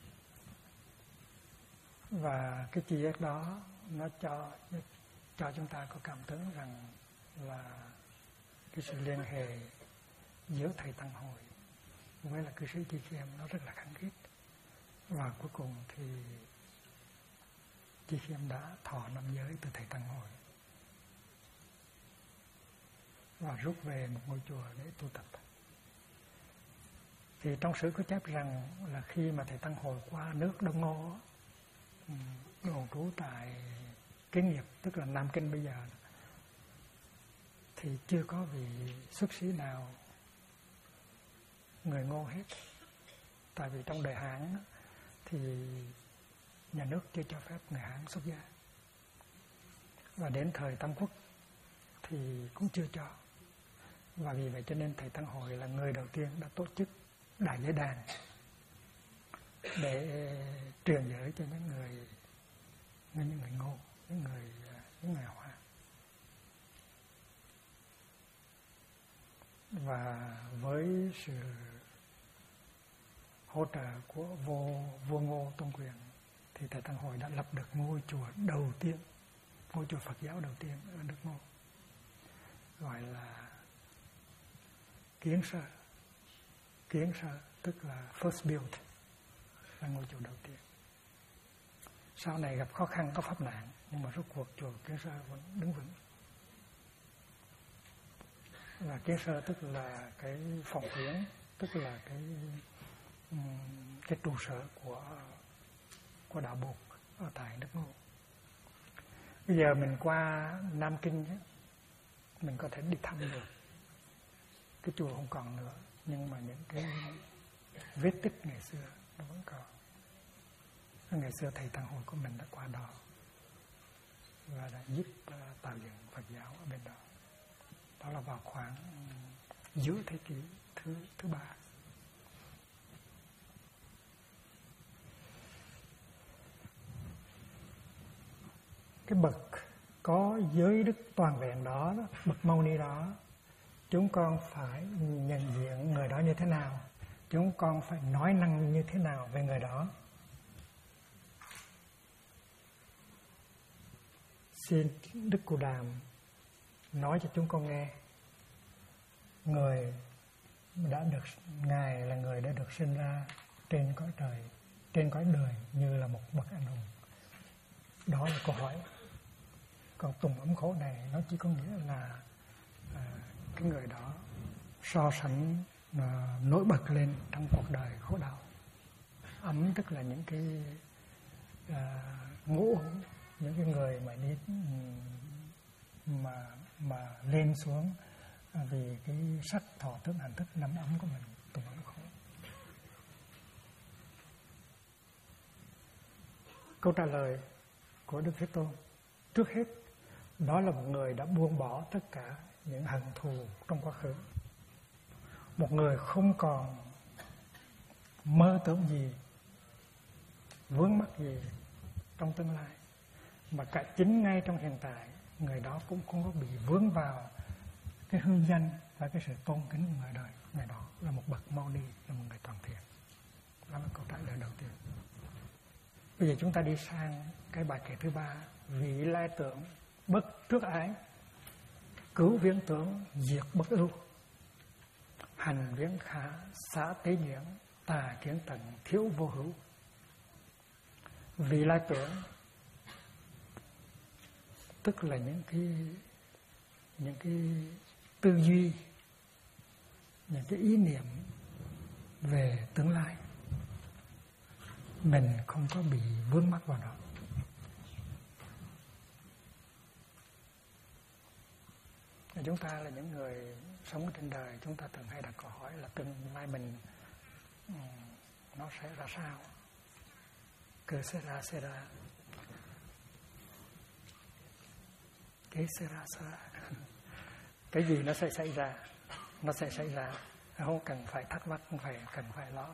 Và cái chi tiết đó nó cho chúng ta có cảm tưởng rằng là cái sự liên hệ giữa thầy Tăng Hội với là cư sĩ Chi Khiêm nó rất là khăng khít. Và cuối cùng thì Chi Khiêm đã thọ 5 giới từ thầy Tăng Hội và rút về một ngôi chùa để tu tập. Thì trong sử có chép rằng là khi mà thầy Tăng Hội qua nước Đông Ngô đồn trú tại Kiến Nghiệp, tức là Nam Kinh bây giờ, thì chưa có vị xuất sĩ nào người Ngô hết. Tại vì trong đời Hán thì nhà nước chưa cho phép người Hán xuất gia, và đến thời Tam Quốc thì cũng chưa cho. Và vì vậy cho nên Thầy Tăng Hội là người đầu tiên đã tổ chức Đại Giới Đàn để truyền giới cho những người Ngô, những người Hoa. Và với sự hỗ trợ của vua Ngô Tôn Quyền thì Thầy Tăng Hội đã lập được ngôi chùa đầu tiên, ngôi chùa Phật giáo đầu tiên ở nước Ngô, gọi là Kiến Sơ. Kiến Sơ tức là first build, là ngôi chùa đầu tiên. Sau này gặp khó khăn, có pháp nạn, nhưng mà rốt cuộc chùa Kiến Sơ vẫn đứng vững. Và Kiến Sơ tức là cái phòng tuyến, tức là cái trụ sở của đạo Bụt ở tại nước Ngô. Bây giờ mình qua Nam Kinh ấy, mình có thể đi thăm được. Cái chùa không còn nữa, nhưng mà những cái vết tích ngày xưa nó vẫn còn. Ngày xưa Thầy Tăng Hội của mình đã qua đó và đã giúp tạo dựng Phật giáo ở bên đó. Đó là vào khoảng giữa thế kỷ thứ 3. Cái bậc có giới đức toàn vẹn đó, bậc Mâu Ni đó, chúng con phải nhận diện người đó như thế nào, chúng con phải nói năng như thế nào về người đó. Xin Đức Cụ Đàm nói cho chúng con nghe. Ngài là người đã được sinh ra trên cõi trời, trên cõi đời như là một bậc anh hùng. Đó là câu hỏi. Còn tùng ấm khổ này nó chỉ có nghĩa là cái người đó so sánh nổi bật lên trong cuộc đời khổ đau. Ấm tức là những cái ngũ, những cái người mà đi mà lên xuống vì cái sắc thọ tưởng hành thức nắm ấm của mình, tùng ấm khổ. Câu trả lời của Đức Thế Tôn trước hết đó là một người đã buông bỏ tất cả những hận thù trong quá khứ, một người không còn mơ tưởng gì, vướng mắc gì trong tương lai, mà cả chính ngay trong hiện tại người đó cũng không có bị vướng vào cái hư danh và cái sự tôn kính của người đời. Người đó là một bậc Mâu Ni, là một người toàn thiện. Đó là câu trả lời đầu tiên. Bây giờ chúng ta đi sang cái bài kệ thứ 3. Vị lai tưởng bất trước ái, cứu viễn tưởng diệt bất ưu, hành viễn khả xá tế nhuyễn, tà kiến tận thiếu vô hữu. Vị lai tưởng tức là những cái tư duy, những cái ý niệm về tương lai, mình không có bị vướng mắc vào đó. Chúng ta là những người sống trên đời, chúng ta thường hay đặt câu hỏi là tương lai mình nó sẽ ra sao? Que será será, que será será. Cái gì nó sẽ xảy ra, nó sẽ xảy ra, không cần phải thắc mắc, không cần phải lo.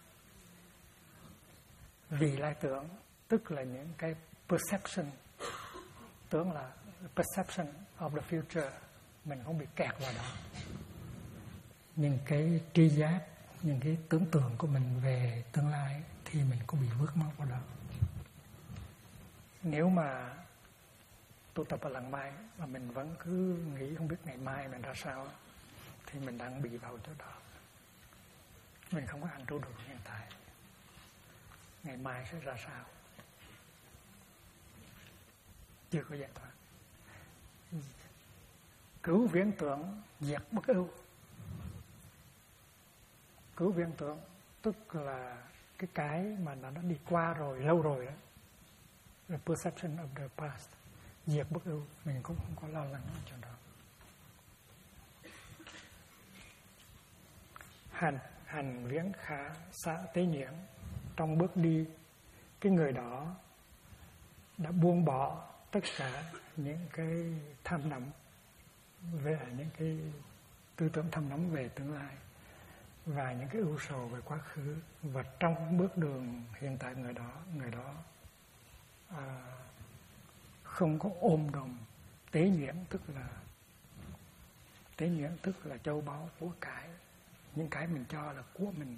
Vì lai tưởng tức là những cái perception, tưởng là perception of the future, mình không bị kẹt vào đó. Những cái tri giác, những cái tưởng tượng của mình về tương lai thì mình có bị vướng mắc vào đó. Nếu mà tu tập ở lặng mai mà mình vẫn cứ nghĩ không biết ngày mai mình ra sao, thì mình đang bị vào chỗ đó. Mình không có ăn trú được hiện tại. Ngày mai sẽ ra sao? Chưa có giải thoát. Cứu viễn tưởng diệt bất ưu. Cứu viễn tưởng tức là cái mà nó đã đi qua rồi, lâu rồi đó. The perception of the past. Diệt bất ưu, mình cũng không có lo lắng ở chỗ đó. Hành viễn khả xá tế nhuyễn. Trong bước đi, cái người đó đã buông bỏ tất cả những cái tham nắm về những cái tư tưởng thầm lắng về tương lai và những cái ưu sầu về quá khứ, và trong bước đường hiện tại người đó không có ôm đồm tế nhuyễn, tức là châu báu của cải, những cái mình cho là của mình.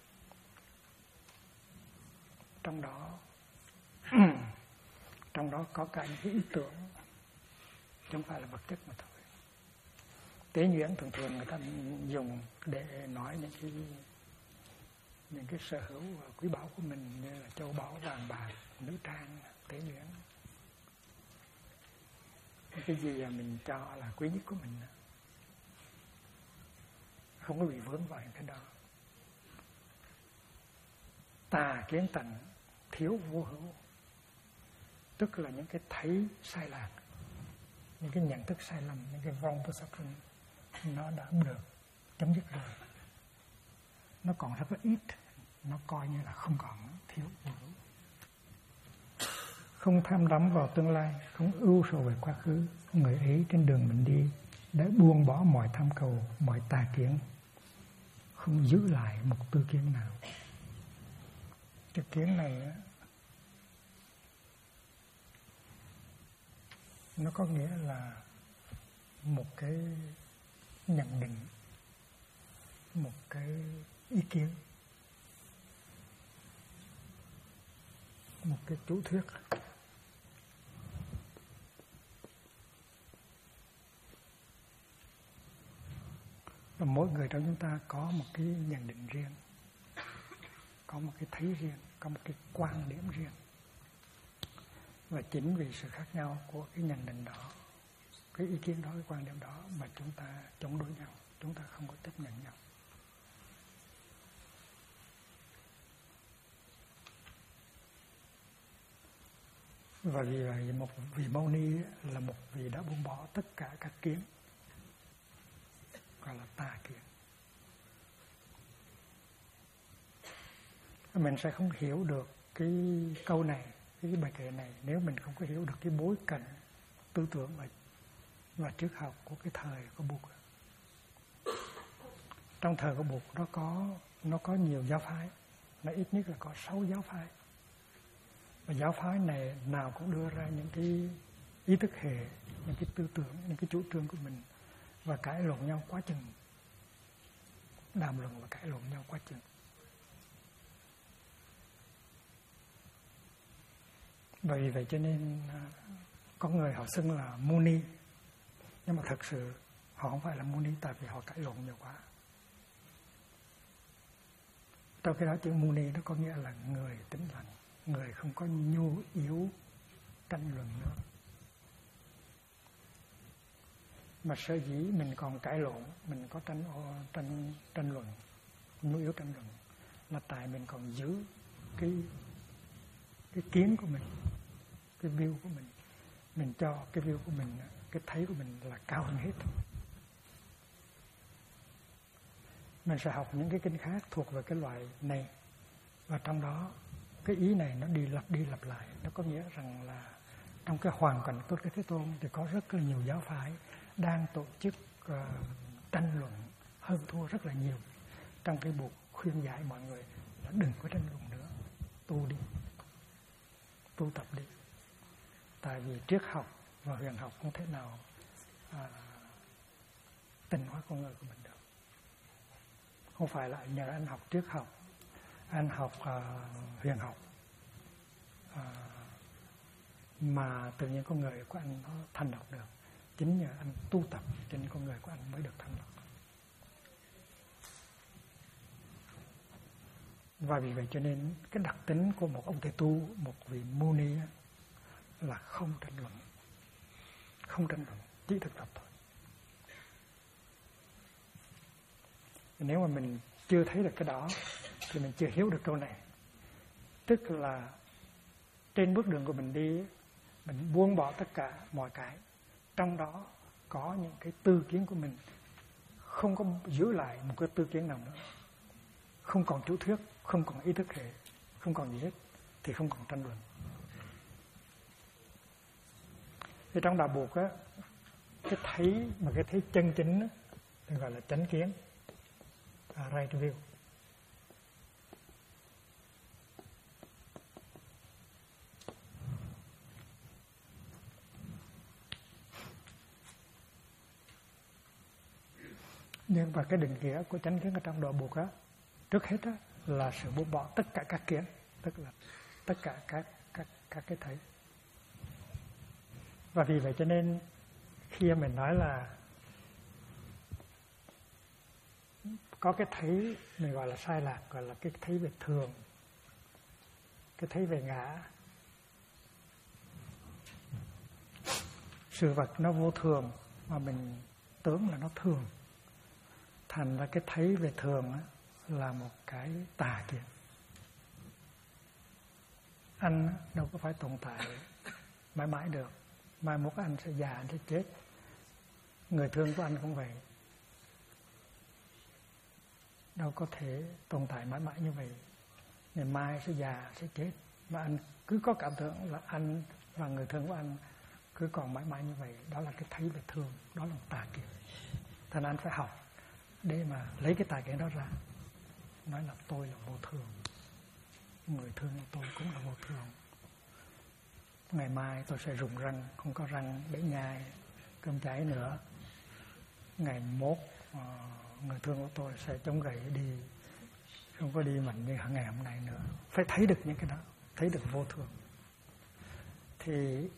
Trong đó có cả những cái ý tưởng, chứ không phải là vật chất mà thôi. Tế nhuyễn thường thường người ta dùng để nói những cái sở hữu quý báu của mình, như là châu báu, vàng bạc, nữ trang, tế nhuyễn. Cái gì mà mình cho là quý nhất của mình, không có bị vướng vào những cái đó. Tà kiến tận, thiếu vô hữu, tức là những cái thấy sai lạc, những cái nhận thức sai lầm, những cái wrong perception, nó đã được chấm dứt rồi. Nó còn rất là ít, nó coi như là không còn, thiếu vô hữu. Không tham đắm vào tương lai, không ưu sầu về quá khứ. Người ấy trên đường mình đi đã buông bỏ mọi tham cầu, mọi tà kiến, không giữ lại một tư kiến nào. Cái kiến này á, nó có nghĩa là một cái nhận định, một cái ý kiến, một cái chủ thuyết. Và mỗi người trong chúng ta có một cái nhận định riêng, có một cái thấy riêng, có một cái quan điểm riêng. Và chính vì sự khác nhau của cái nhận định đó, cái ý kiến đó, cái quan điểm đó mà chúng ta chống đối nhau, chúng ta không có chấp nhận nhau. Và vì vậy một vị Mâu Ni là một vị đã buông bỏ tất cả các kiến, gọi là tà kiến. Mình sẽ không hiểu được cái câu này, cái bài kệ này, nếu mình không có hiểu được cái bối cảnh tư tưởng và triết học của cái thời của Bụt. Trong thời của Bụt nó có nhiều giáo phái, nó ít nhất là có 6 giáo phái. Và giáo phái này nào cũng đưa ra những cái ý thức hệ, những cái tư tưởng, những cái chủ trương của mình, và cãi lộn nhau quá chừng, đàm luận và cãi lộn nhau quá chừng. Vì vậy cho nên có người họ xưng là Muni, nhưng mà thật sự họ không phải là Muni, tại vì họ cãi lộn nhiều quá. Trong khi đó chữ Muni nó có nghĩa là người tĩnh lặng, người không có nhu yếu tranh luận nữa. Mà sở dĩ mình còn cãi lộn, mình có tranh luận, nhu yếu tranh luận, là tại mình còn giữ cái kiến của mình, cái view của mình cho cái view của mình, cái thấy của mình là cao hơn hết. Mình sẽ học những cái kinh khác thuộc về cái loại này, và trong đó cái ý này nó đi lặp lại. Nó có nghĩa rằng là trong cái hoàn cảnh Tốt Cái Thế Tôn thì có rất là nhiều giáo phái đang tổ chức tranh luận hơn thua rất là nhiều. Trong cái buộc khuyên giải mọi người là đừng có tranh luận nữa, tu đi, tu tập đi. Tại vì triết học và huyền học không thể nào tịnh hóa con người của mình được. Không phải là nhờ anh học triết học, anh học huyền học mà tự nhiên con người của anh nó thanh lọc được. Chính nhờ anh tu tập cho nên con người của anh mới được thanh lọc. Và vì vậy cho nên cái đặc tính của một ông thầy tu, một vị Muni là không tranh luận, chỉ thực tập thôi. Nếu mà mình chưa thấy được cái đó thì mình chưa hiểu được câu này. Tức là trên bước đường của mình đi, mình buông bỏ tất cả mọi cái, trong đó có những cái tư kiến của mình, không có giữ lại một cái tư kiến nào nữa, không còn chủ thuyết, không còn ý thức hệ, không còn gì hết, thì không còn tranh luận. Thì trong đạo Bụt á, cái thấy chân chính á, được gọi là chánh kiến, right view. Nhưng mà cái định nghĩa của chánh kiến ở trong Đạo Buộc á, trước hết á, là sự buông bỏ tất cả các kiến, tức là tất cả các cái thấy. Và vì vậy cho nên khi mình nói là có cái thấy mình gọi là sai lạc, gọi là cái thấy về thường, cái thấy về ngã. Sự vật nó vô thường mà mình tưởng là nó thường, thành ra cái thấy về thường á, là một cái tà kiến. Anh đâu có phải tồn tại mãi mãi được, mai mốt anh sẽ già, anh sẽ chết. Người thương của anh cũng vậy, đâu có thể tồn tại mãi mãi như vậy. Ngày mai sẽ già, sẽ chết, mà anh cứ có cảm tưởng là anh và người thương của anh cứ còn mãi mãi như vậy. Đó là cái thấy về thương, đó là một tà kiến. Thành anh phải học để mà lấy cái tà kiến đó ra, nói là tôi là vô thường, người thương của tôi cũng là vô thường. Ngày mai tôi sẽ rụng răng, không có răng để nhai cơm cháy nữa. Ngày mốt người thương của tôi sẽ chống gậy đi, không có đi mạnh như ngày hôm nay nữa. Phải thấy được những cái đó, thấy được vô thường. Thì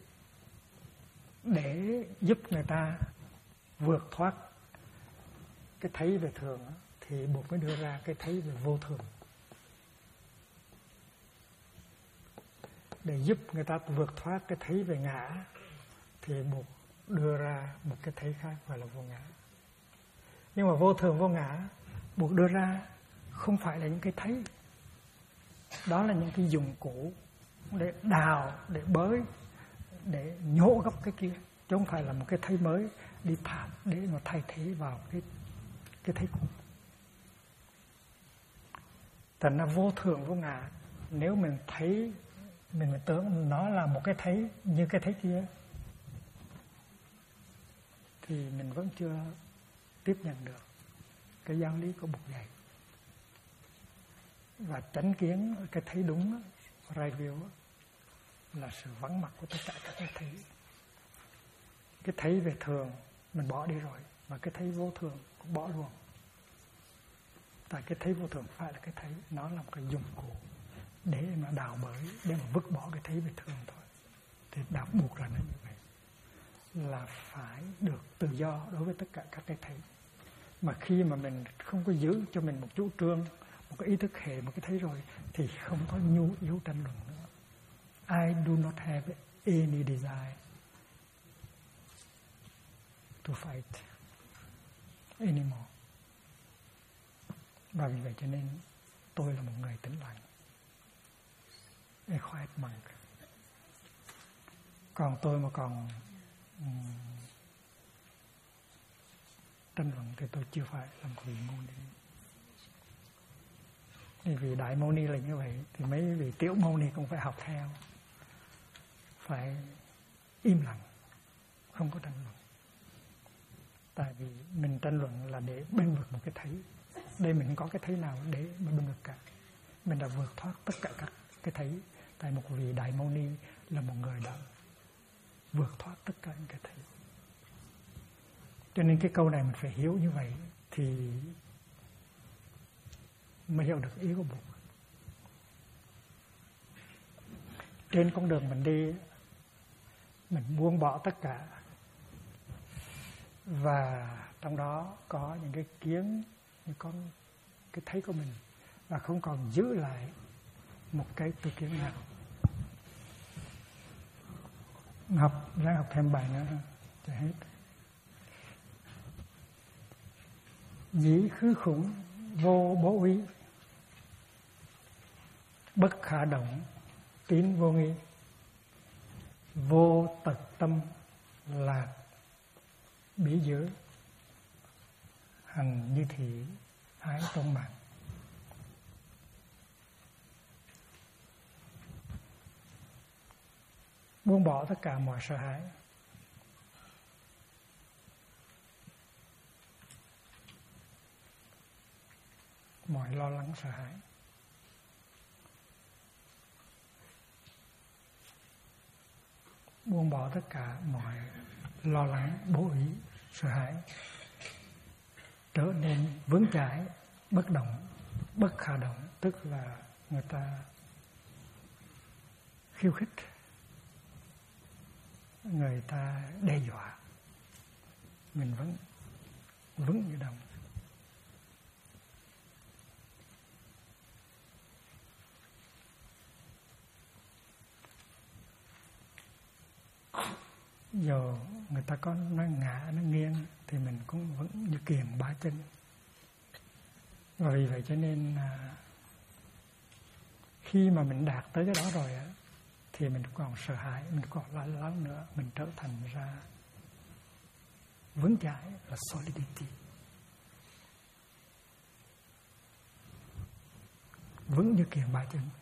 để giúp người ta vượt thoát cái thấy về thường thì buộc mới đưa ra cái thấy về vô thường. Để giúp người ta vượt thoát cái thấy về ngã thì buộc đưa ra một cái thấy khác gọi là vô ngã. Nhưng mà vô thường vô ngã buộc đưa ra không phải là những cái thấy, đó là những cái dụng cụ để đào, để bới, để nhổ gốc cái kia, chứ không phải là một cái thấy mới đi để mà thay thế vào cái thấy cũ. Thành ra vô thường vô ngã, nếu mình thấy, mình tưởng nó là một cái thấy như cái thấy kia thì mình vẫn chưa tiếp nhận được cái giáo lý của Bụt dạy. Và chánh kiến, cái thấy đúng, right view, là sự vắng mặt của tất cả các cái thấy. Cái thấy về thường mình bỏ đi rồi, mà cái thấy vô thường cũng bỏ luôn. Tại cái thấy vô thường phải là cái thấy, nó là một cái dụng cụ để mà đào bới, để mà vứt bỏ cái thấy về thường thôi. Thì đạo buộc là nó như vậy, là phải được tự do đối với tất cả các cái thấy. Mà khi mà mình không có giữ cho mình một chủ trương, một cái ý thức hệ, một cái thấy rồi, thì không có nhu yếu tranh luận nữa. I do not have any desire to fight anymore. Và vì vậy cho nên tôi là một người tĩnh lặng, a quiet monk. Còn tôi mà còn tranh luận thì tôi chưa phải là một vị mâu ni. Vì đại mâu ni là như vậy thì mấy vị tiểu mâu ni cũng phải học theo, phải im lặng, không có tranh luận. Tại vì mình tranh luận là để bênh vực một cái thấy. Đây mình không có cái thấy nào để mà bênh vực cả. Mình đã vượt thoát tất cả các cái thấy. Tại một vị đại mâu ni là một người đã vượt thoát tất cả những cái thấy. Cho nên cái câu này mình phải hiểu như vậy thì mới hiểu được ý của Bụt. Trên con đường mình đi, mình buông bỏ tất cả, và trong đó có những cái kiến, những cái thấy của mình, và không còn giữ lại một cái tư kiến nào. Ráng học thêm bài nữa cho hết. Dĩ khứ khủng vô bố úy, bất khả động tín vô nghi, vô tật tâm lạc bí giới, hành như thị ái tôn mạng. Buông bỏ tất cả mọi sợ hãi, mọi lo lắng sợ hãi. Buông bỏ tất cả mọi lo lắng, bố ý, sợ hãi, trở nên vững chãi, bất động, bất khả động, tức là người ta khiêu khích, người ta đe dọa, mình vẫn vững như đồng. Giờ người ta có nói ngã, nó nghiêng thì mình cũng vẫn như kiềng ba chân. Và vì vậy cho nên khi mà mình đạt tới cái đó rồi á, thì mình còn sợ hãi, mình còn lo lắng nữa, mình trở thành ra vững chãi là solidity. Vững như kiềng ba chân.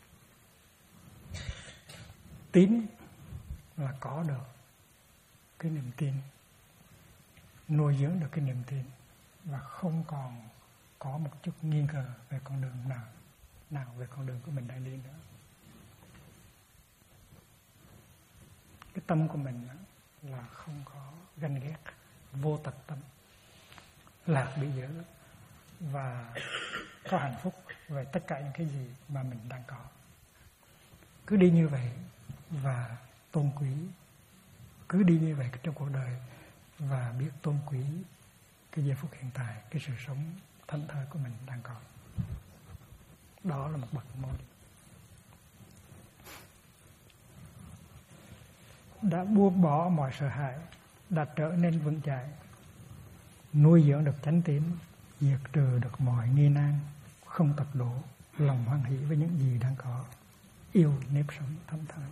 Tín là có được cái niềm tin, nuôi dưỡng được cái niềm tin và không còn có một chút nghi ngờ về con đường nào về con đường của mình đang đi nữa. Cái tâm của mình là không có ganh ghét, vô tật tâm, lạc bị giữ và có hạnh phúc về tất cả những cái gì mà mình đang có. Cứ đi như vậy và tôn quý, cứ đi như vậy trong cuộc đời và biết tôn quý cái giây phút hiện tại, cái sự sống thảnh thơi của mình đang có. Đó là một bậc môn. Đã buông bỏ mọi sợ hãi, đã trở nên vững chãi, nuôi dưỡng được chánh tín, diệt trừ được mọi nghi nan, không tật đổ, lòng hoan hỷ với những gì đang có, yêu nếp sống thảnh thơi.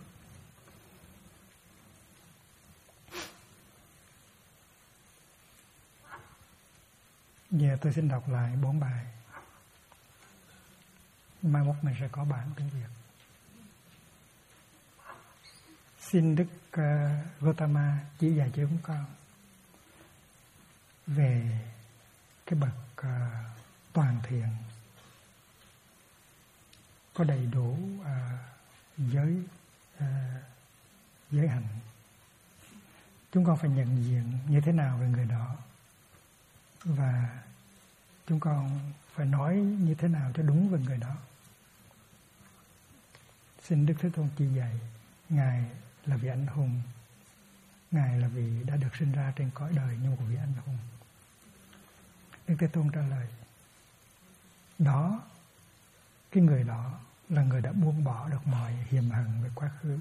Giờ tôi xin đọc lại 4 bài. Mai mốt mình sẽ có bản tiếng Việt. Xin Đức Gautama chỉ dạy cho chúng con về cái bậc toàn thiện, có đầy đủ giới hạnh. Chúng con phải nhận diện như thế nào về người đó và chúng con phải nói như thế nào cho đúng về người đó. Xin Đức Thế Tôn chỉ dạy. Ngài là vị anh hùng, Ngài là vị đã được sinh ra trên cõi đời như một vị anh hùng. Đức Thế Tôn trả lời, đó, cái người đó là người đã buông bỏ được mọi hiềm hận về quá khứ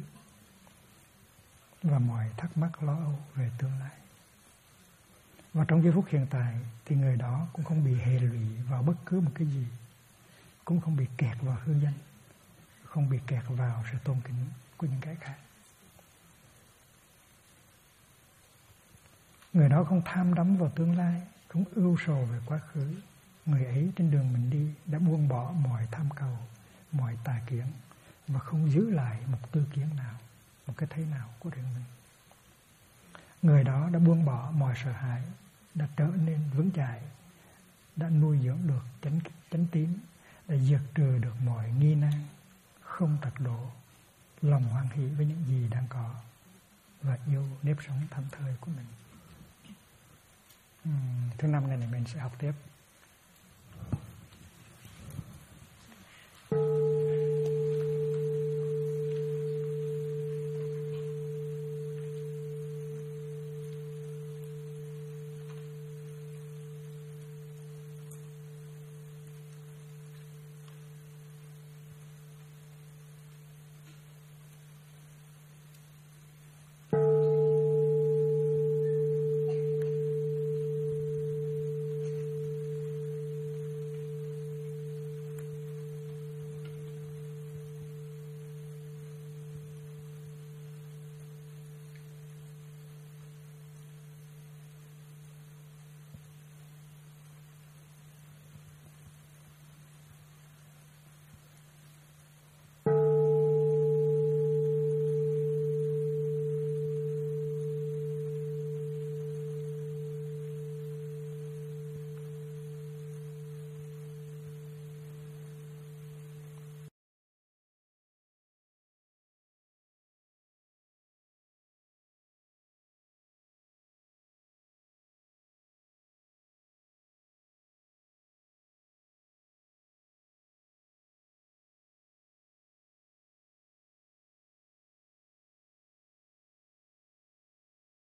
và mọi thắc mắc lo âu về tương lai. Và trong giây phút hiện tại thì người đó cũng không bị hệ lụy vào bất cứ một cái gì, cũng không bị kẹt vào hư danh, không bị kẹt vào sự tôn kính của những cái khác. Người đó không tham đắm vào tương lai, không ưu sầu về quá khứ. Người ấy trên đường mình đi đã buông bỏ mọi tham cầu, mọi tà kiến và không giữ lại một tư kiến nào, một cái thấy nào của riêng mình. Người đó đã buông bỏ mọi sợ hãi, đã trở nên vững chãi, đã nuôi dưỡng được chánh tín, đã diệt trừ được mọi nghi nan, không tật đổ, lòng hoan hỷ với những gì đang có và yêu nếp sống thảnh thơi của mình. Thứ 5 này mình sẽ học tiếp.